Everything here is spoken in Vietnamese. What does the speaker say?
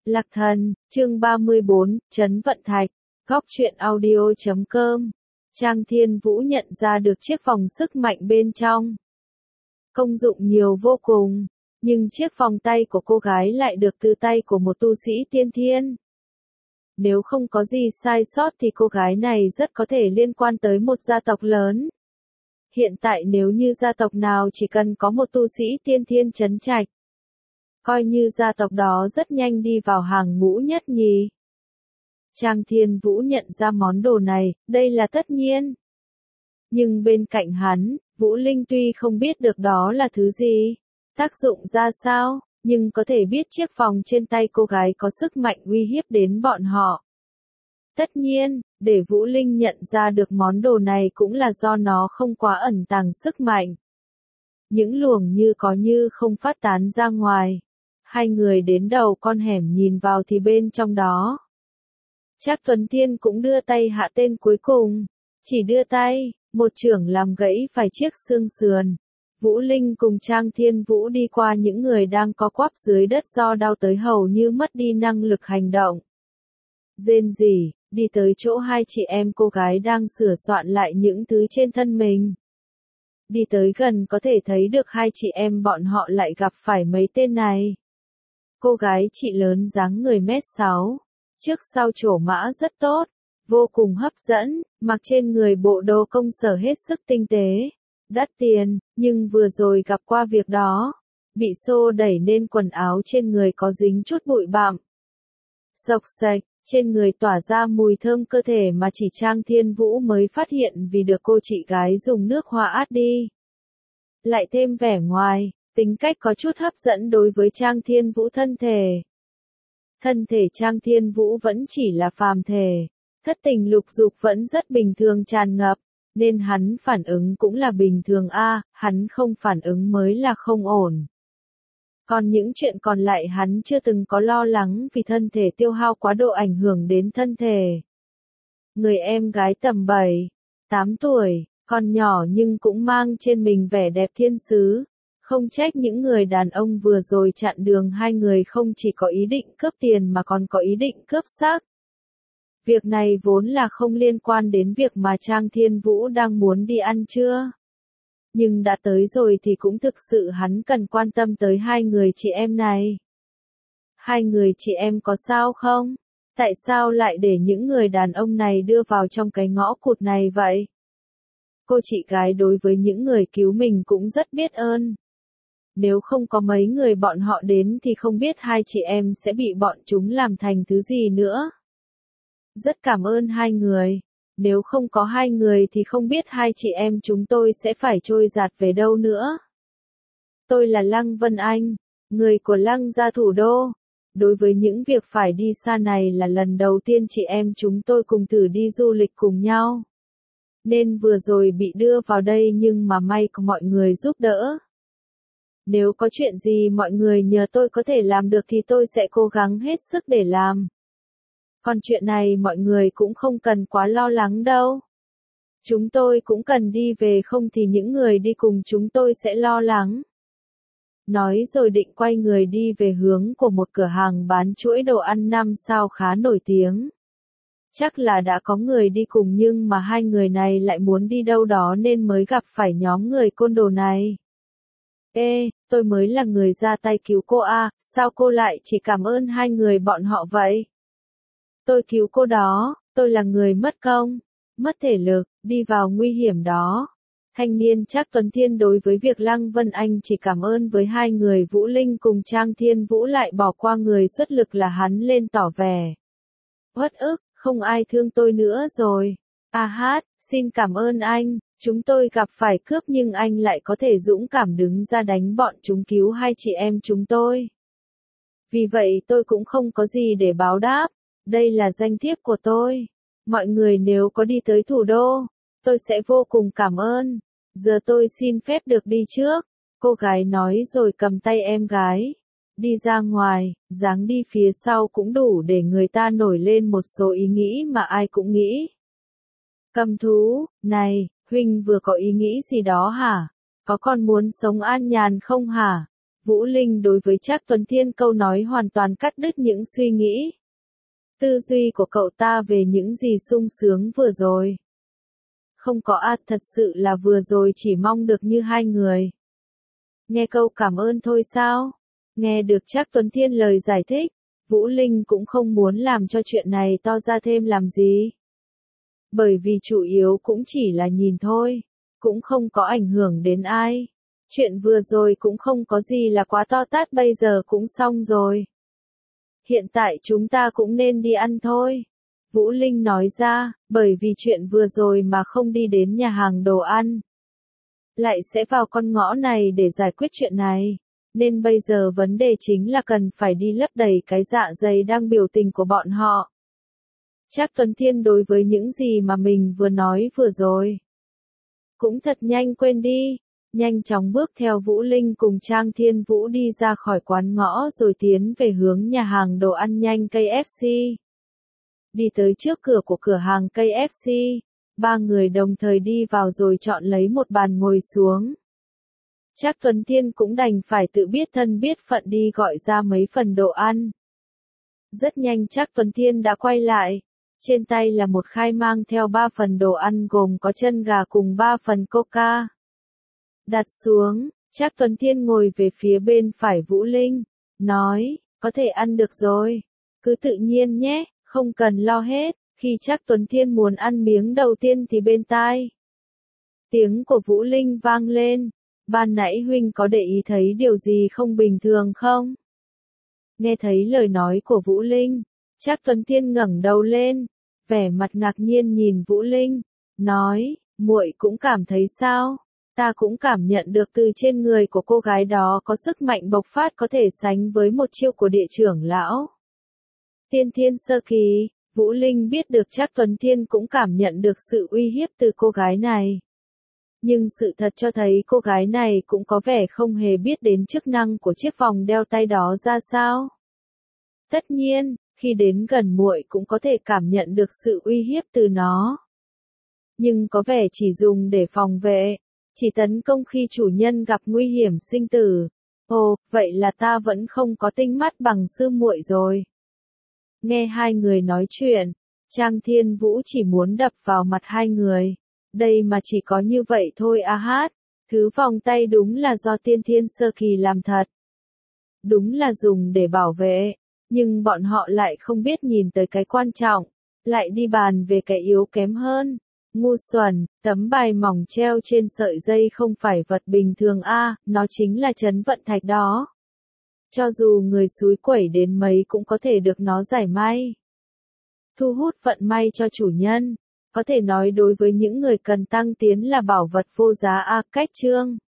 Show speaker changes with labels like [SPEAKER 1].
[SPEAKER 1] Lạc Thần, chương 34, Trấn Vận Thạch, góc truyện audio.com. Trang Thiên Vũ nhận ra được chiếc vòng sức mạnh bên trong. Công dụng nhiều vô cùng, nhưng chiếc vòng tay của cô gái lại được từ tay của một tu sĩ tiên thiên. Nếu không có gì sai sót thì cô gái này rất có thể liên quan tới một gia tộc lớn. Hiện tại nếu như gia tộc nào chỉ cần có một tu sĩ tiên thiên trấn trạch, coi như gia tộc đó rất nhanh đi vào hàng ngũ nhất nhì. Trang Thiên Vũ nhận ra món đồ này, đây là tất nhiên. Nhưng bên cạnh hắn, Vũ Linh tuy không biết được đó là thứ gì, tác dụng ra sao, nhưng có thể biết chiếc vòng trên tay cô gái có sức mạnh uy hiếp đến bọn họ. Tất nhiên, để Vũ Linh nhận ra được món đồ này cũng là do nó không quá ẩn tàng sức mạnh. Những luồng như có như không phát tán ra ngoài. Hai người đến đầu con hẻm nhìn vào thì bên trong đó. Trác Tuấn Thiên cũng đưa tay hạ tên cuối cùng. Chỉ đưa tay, một chưởng làm gãy phải chiếc xương sườn. Vũ Linh cùng Trang Thiên Vũ đi qua những người đang co quắp dưới đất do đau tới hầu như mất đi năng lực hành động. Rên rỉ, đi tới chỗ hai chị em cô gái đang sửa soạn lại những thứ trên thân mình. Đi tới gần có thể thấy được hai chị em bọn họ lại gặp phải mấy tên này. Cô gái chị lớn dáng người mét 6, trước sau trổ mã rất tốt, vô cùng hấp dẫn, mặc trên người bộ đồ công sở hết sức tinh tế, đắt tiền, nhưng vừa rồi gặp qua việc đó, bị xô đẩy nên quần áo trên người có dính chút bụi bặm. Xộc xệch, trên người tỏa ra mùi thơm cơ thể mà chỉ Trang Thiên Vũ mới phát hiện vì được cô chị gái dùng nước hoa át đi. Lại thêm vẻ ngoài, tính cách có chút hấp dẫn đối với Trang Thiên Vũ thân thể. Thân thể Trang Thiên Vũ vẫn chỉ là phàm thể, thất tình lục dục vẫn rất bình thường tràn ngập, nên hắn phản ứng cũng là bình thường hắn không phản ứng mới là không ổn. Còn những chuyện còn lại hắn chưa từng có lo lắng vì thân thể tiêu hao quá độ ảnh hưởng đến thân thể. Người em gái tầm 7, 8 tuổi, còn nhỏ nhưng cũng mang trên mình vẻ đẹp thiên sứ. Không trách những người đàn ông vừa rồi chặn đường hai người không chỉ có ý định cướp tiền mà còn có ý định cướp xác. Việc này vốn là không liên quan đến việc mà Trang Thiên Vũ đang muốn đi ăn trưa. Nhưng đã tới rồi thì cũng thực sự hắn cần quan tâm tới hai người chị em này. Hai người chị em có sao không? Tại sao lại để những người đàn ông này đưa vào trong cái ngõ cụt này vậy? Cô chị gái đối với những người cứu mình cũng rất biết ơn. Nếu không có mấy người bọn họ đến thì không biết hai chị em sẽ bị bọn chúng làm thành thứ gì nữa. Rất cảm ơn hai người. Nếu không có hai người thì không biết hai chị em chúng tôi sẽ phải trôi dạt về đâu nữa. Tôi là Lăng Vân Anh, người của Lăng gia thủ đô. Đối với những việc phải đi xa này là lần đầu tiên chị em chúng tôi cùng thử đi du lịch cùng nhau. Nên vừa rồi bị đưa vào đây nhưng mà may có mọi người giúp đỡ. Nếu có chuyện gì mọi người nhờ tôi có thể làm được thì tôi sẽ cố gắng hết sức để làm. Còn chuyện này mọi người cũng không cần quá lo lắng đâu. Chúng tôi cũng cần đi về không thì những người đi cùng chúng tôi sẽ lo lắng. Nói rồi định quay người đi về hướng của một cửa hàng bán chuỗi đồ ăn 5 sao khá nổi tiếng. Chắc là đã có người đi cùng nhưng mà hai người này lại muốn đi đâu đó nên mới gặp phải nhóm người côn đồ này. Ê, tôi mới là người ra tay cứu cô sao cô lại chỉ cảm ơn hai người bọn họ vậy? Tôi cứu cô đó, tôi là người mất công, mất thể lực, đi vào nguy hiểm đó. Thanh niên Trác Tuấn Thiên đối với việc Lăng Vân Anh chỉ cảm ơn với hai người Vũ Linh cùng Trang Thiên Vũ lại bỏ qua người xuất lực là hắn lên tỏ vẻ. Uất ức, không ai thương tôi nữa rồi. Xin cảm ơn anh, chúng tôi gặp phải cướp nhưng anh lại có thể dũng cảm đứng ra đánh bọn chúng cứu hai chị em chúng tôi. Vì vậy tôi cũng không có gì để báo đáp. Đây là danh thiếp của tôi. Mọi người nếu có đi tới thủ đô, tôi sẽ vô cùng cảm ơn. Giờ tôi xin phép được đi trước. Cô gái nói rồi cầm tay em gái. Đi ra ngoài, dáng đi phía sau cũng đủ để người ta nổi lên một số ý nghĩ mà ai cũng nghĩ. Cầm thú, này, huynh vừa có ý nghĩ gì đó hả? Có còn muốn sống an nhàn không hả? Vũ Linh đối với Trác Tuấn Thiên câu nói hoàn toàn cắt đứt những suy nghĩ, tư duy của cậu ta về những gì sung sướng vừa rồi. Không có thật sự là vừa rồi chỉ mong được như hai người. Nghe câu cảm ơn thôi sao? Nghe được Trác Tuấn Thiên lời giải thích, Vũ Linh cũng không muốn làm cho chuyện này to ra thêm làm gì. Bởi vì chủ yếu cũng chỉ là nhìn thôi, cũng không có ảnh hưởng đến ai. Chuyện vừa rồi cũng không có gì là quá to tát, bây giờ cũng xong rồi. Hiện tại chúng ta cũng nên đi ăn thôi. Vũ Linh nói ra, bởi vì chuyện vừa rồi mà không đi đến nhà hàng đồ ăn, lại sẽ vào con ngõ này để giải quyết chuyện này. Nên bây giờ vấn đề chính là cần phải đi lấp đầy cái dạ dày đang biểu tình của bọn họ. Trác Tuấn Thiên đối với những gì mà mình vừa nói vừa rồi cũng thật nhanh quên đi, nhanh chóng bước theo Vũ Linh cùng Trang Thiên Vũ đi ra khỏi quán ngõ rồi tiến về hướng nhà hàng đồ ăn nhanh KFC. Đi tới trước cửa của cửa hàng KFC, ba người đồng thời đi vào rồi chọn lấy một bàn ngồi xuống. Trác Tuấn Thiên cũng đành phải tự biết thân biết phận đi gọi ra mấy phần đồ ăn. Rất nhanh Trác Tuấn Thiên đã quay lại, trên tay là một khay mang theo 3 phần đồ ăn gồm có chân gà cùng 3 phần coca. Đặt xuống, Trác Tuấn Thiên ngồi về phía bên phải Vũ Linh, nói, có thể ăn được rồi, cứ tự nhiên nhé, không cần lo hết. Khi Trác Tuấn Thiên muốn ăn miếng đầu tiên thì bên tai tiếng của Vũ Linh vang lên, ban nãy huynh có để ý thấy điều gì không bình thường không? Nghe thấy lời nói của Vũ Linh, Trác Tuấn Thiên ngẩng đầu lên, vẻ mặt ngạc nhiên nhìn Vũ Linh, nói, muội cũng cảm thấy sao? Ta cũng cảm nhận được từ trên người của cô gái đó có sức mạnh bộc phát có thể sánh với một chiêu của địa trưởng lão. Tiên thiên sơ kỳ. Vũ Linh biết được Trác Tuấn Thiên cũng cảm nhận được sự uy hiếp từ cô gái này. Nhưng sự thật cho thấy cô gái này cũng có vẻ không hề biết đến chức năng của chiếc vòng đeo tay đó ra sao. Tất nhiên, khi đến gần muội cũng có thể cảm nhận được sự uy hiếp từ nó. Nhưng có vẻ chỉ dùng để phòng vệ, chỉ tấn công khi chủ nhân gặp nguy hiểm sinh tử. Ồ, vậy là ta vẫn không có tinh mắt bằng sư muội rồi. Nghe hai người nói chuyện, Trang Thiên Vũ chỉ muốn đập vào mặt hai người. Đây mà chỉ có như vậy thôi à hát. Thứ vòng tay đúng là do tiên thiên sơ kỳ làm thật. Đúng là dùng để bảo vệ. Nhưng bọn họ lại không biết nhìn tới cái quan trọng. Lại đi bàn về cái yếu kém hơn. Ngu xuẩn, tấm bài mỏng treo trên sợi dây không phải vật bình thường nó chính là trấn vận thạch đó. Cho dù người xúi quẩy đến mấy cũng có thể được nó giải may. Thu hút vận may cho chủ nhân. Có thể nói đối với những người cần tăng tiến là bảo vật vô giá cách chương.